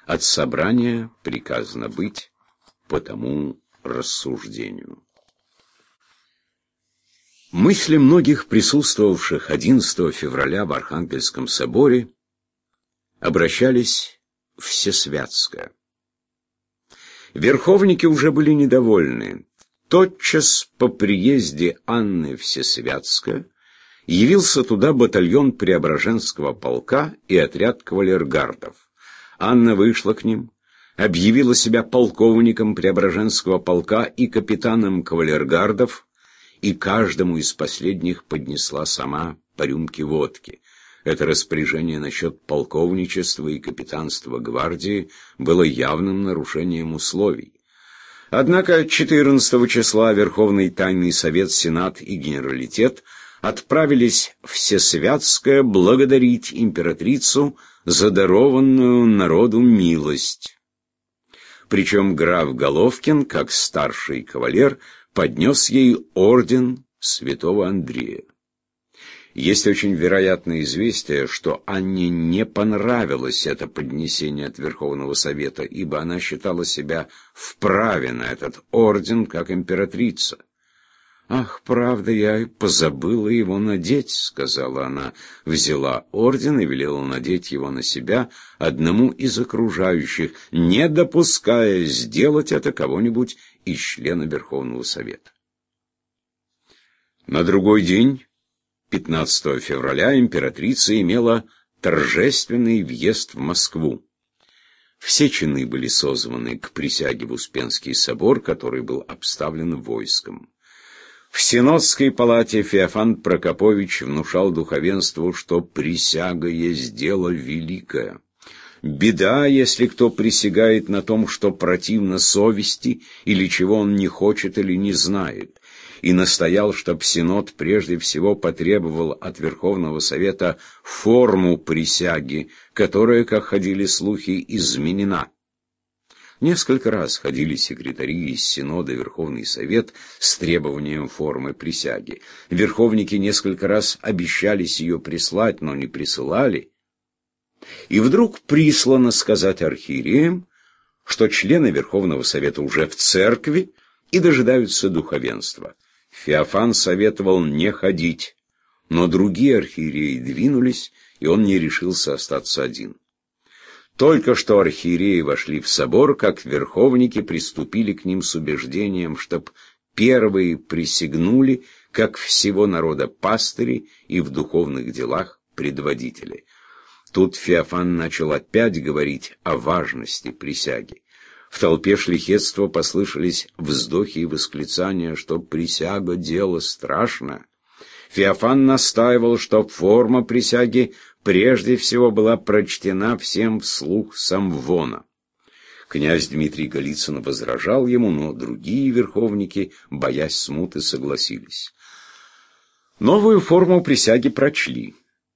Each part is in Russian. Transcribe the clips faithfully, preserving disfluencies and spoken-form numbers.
От собрания приказано быть по тому рассуждению. Мысли многих присутствовавших одиннадцатого февраля в Архангельском соборе обращались в Всесвятское. Верховники уже были недовольны. Тотчас по приезде Анны Всесвятская явился туда батальон Преображенского полка и отряд кавалергардов. Анна вышла к ним, объявила себя полковником Преображенского полка и капитаном кавалергардов, и каждому из последних поднесла сама по рюмке водки. Это распоряжение насчет полковничества и капитанства гвардии было явным нарушением условий. Однако четырнадцатого числа Верховный Тайный Совет, Сенат и Генералитет отправились в Всесвятское благодарить императрицу за дарованную народу милость. Причем граф Головкин, как старший кавалер, поднес ей орден святого Андрея. Есть очень вероятное известие, что Анне не понравилось это поднесение от Верховного Совета, ибо она считала себя вправе на этот орден, как императрица. «Ах, правда, я позабыла его надеть», — сказала она, взяла орден и велела надеть его на себя одному из окружающих, не допуская сделать это кого-нибудь из члена Верховного Совета. На другой день, пятнадцатого февраля, императрица имела торжественный въезд в Москву. Все чины были созваны к присяге в Успенский собор, который был обставлен войском. В Синодской палате Феофан Прокопович внушал духовенству, что присяга есть дело великое. Беда, если кто присягает на том, что противно совести, или чего он не хочет или не знает, и настоял, чтоб Синод прежде всего потребовал от Верховного Совета форму присяги, которая, как ходили слухи, изменена. Несколько раз ходили секретари из Синода Верховный Совет с требованием формы присяги. Верховники несколько раз обещались ее прислать, но не присылали. И вдруг прислано сказать архиереям, что члены Верховного Совета уже в церкви и дожидаются духовенства. Феофан советовал не ходить, но другие архиереи двинулись, и он не решился остаться один. Только что архиереи вошли в собор, как верховники приступили к ним с убеждением, чтоб первые присягнули, как всего народа пастыри и в духовных делах предводители. Тут Феофан начал опять говорить о важности присяги. В толпе шляхетства послышались вздохи и восклицания, что присяга — дело страшное. Феофан настаивал, что форма присяги прежде всего была прочтена всем вслух с амвона. Князь Дмитрий Голицын возражал ему, но другие верховники, боясь смуты, согласились. Новую форму присяги прочли.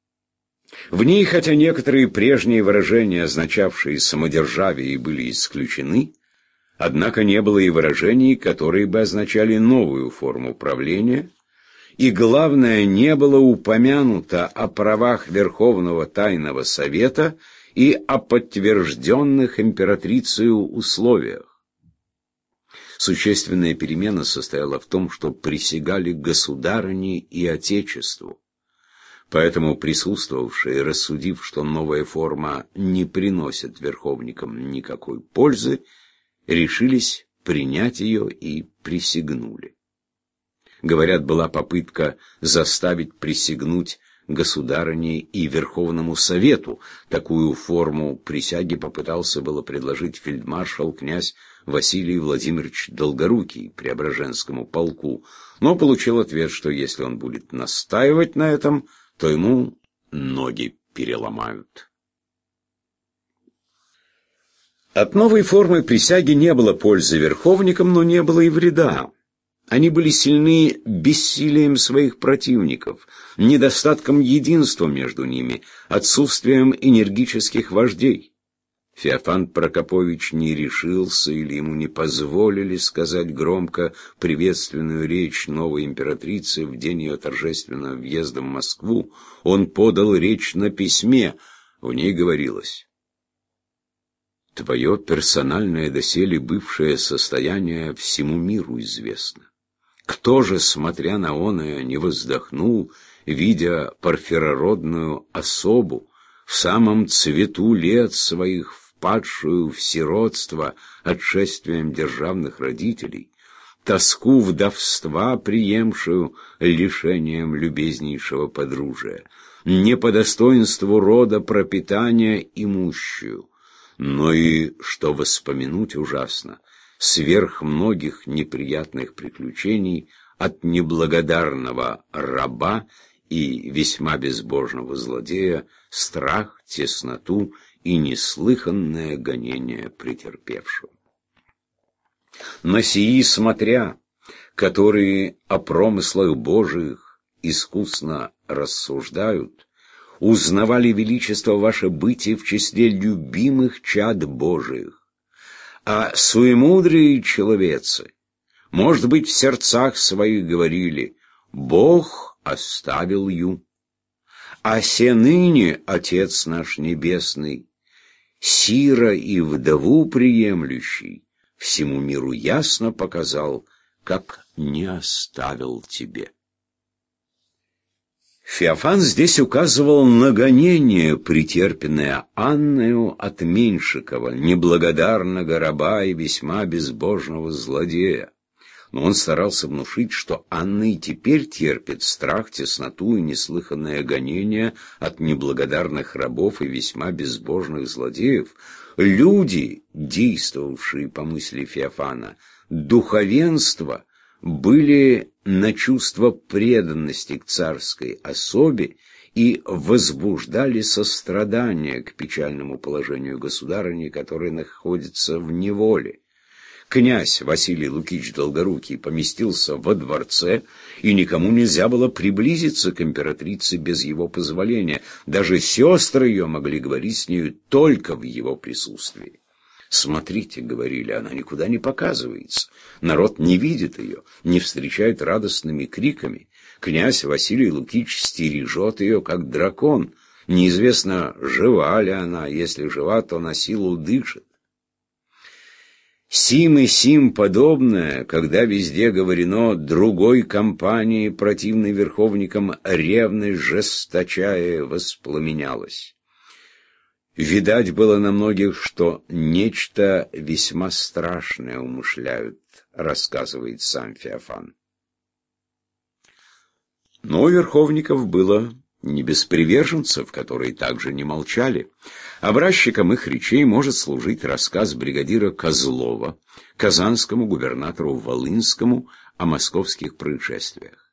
В ней, хотя некоторые прежние выражения, означавшие самодержавие, были исключены, однако не было и выражений, которые бы означали новую форму правления, и, главное, не было упомянуто о правах Верховного Тайного Совета и о подтвержденных императрицею условиях. Существенная перемена состояла в том, что присягали государыне и Отечеству. Поэтому присутствовавшие, рассудив, что новая форма не приносит верховникам никакой пользы, решились принять ее и присягнули. Говорят, была попытка заставить присягнуть государыне и Верховному Совету. Такую форму присяги попытался было предложить фельдмаршал князь Василий Владимирович Долгорукий Преображенскому полку, но получил ответ, что если он будет настаивать на этом, то ему ноги переломают. От новой формы присяги не было пользы верховникам, но не было и вреда. Они были сильны бессилием своих противников, недостатком единства между ними, отсутствием энергических вождей. Феофан Прокопович не решился или ему не позволили сказать громко приветственную речь новой императрицы в день ее торжественного въезда в Москву. Он подал речь на письме, в ней говорилось: твое персональное доселе бывшее состояние всему миру известно. Кто же, смотря на оное, не воздохнул, видя порфирородную особу, в самом цвету лет своих, впадшую в сиротство отшествием державных родителей, тоску вдовства, приемшую лишением любезнейшего подружия, не по достоинству рода пропитания имущую, но и, что воспомянуть ужасно, сверх многих неприятных приключений от неблагодарного раба и весьма безбожного злодея, страх, тесноту и неслыханное гонение претерпевшего. На сии смотря, которые о промыслах Божиих искусно рассуждают, узнавали величество ваше бытие в числе любимых чад Божиих, а суемудрые человецы, может быть, в сердцах своих говорили: «Бог оставил ю, а се ныне Отец наш Небесный, сира и вдову приемлющий, всему миру ясно показал, как не оставил тебе». Феофан здесь указывал на гонение, претерпенное Анною от Меньшикова, неблагодарного раба и весьма безбожного злодея. Но он старался внушить, что Анна и теперь терпит страх, тесноту и неслыханное гонение от неблагодарных рабов и весьма безбожных злодеев. Люди, действовавшие по мысли Феофана, духовенство, были на чувство преданности к царской особе и возбуждали сострадание к печальному положению государыни, которая находится в неволе. Князь Василий Лукич Долгорукий поместился во дворце, и никому нельзя было приблизиться к императрице без его позволения. Даже сестры ее могли говорить с нею только в его присутствии. «Смотрите», — говорили, — «она никуда не показывается. Народ не видит ее, не встречает радостными криками. Князь Василий Лукич стережет ее, как дракон. Неизвестно, жива ли она, если жива, то на силу дышит». Сим и сим подобное, когда везде говорено другой компании, противной верховникам, ревность жесточая воспламенялась. Видать было на многих, что нечто весьма страшное умышляют, рассказывает сам Феофан. Но у верховников было не без приверженцев, которые также не молчали. Образчиком их речей может служить рассказ бригадира Козлова казанскому губернатору Волынскому о московских происшествиях.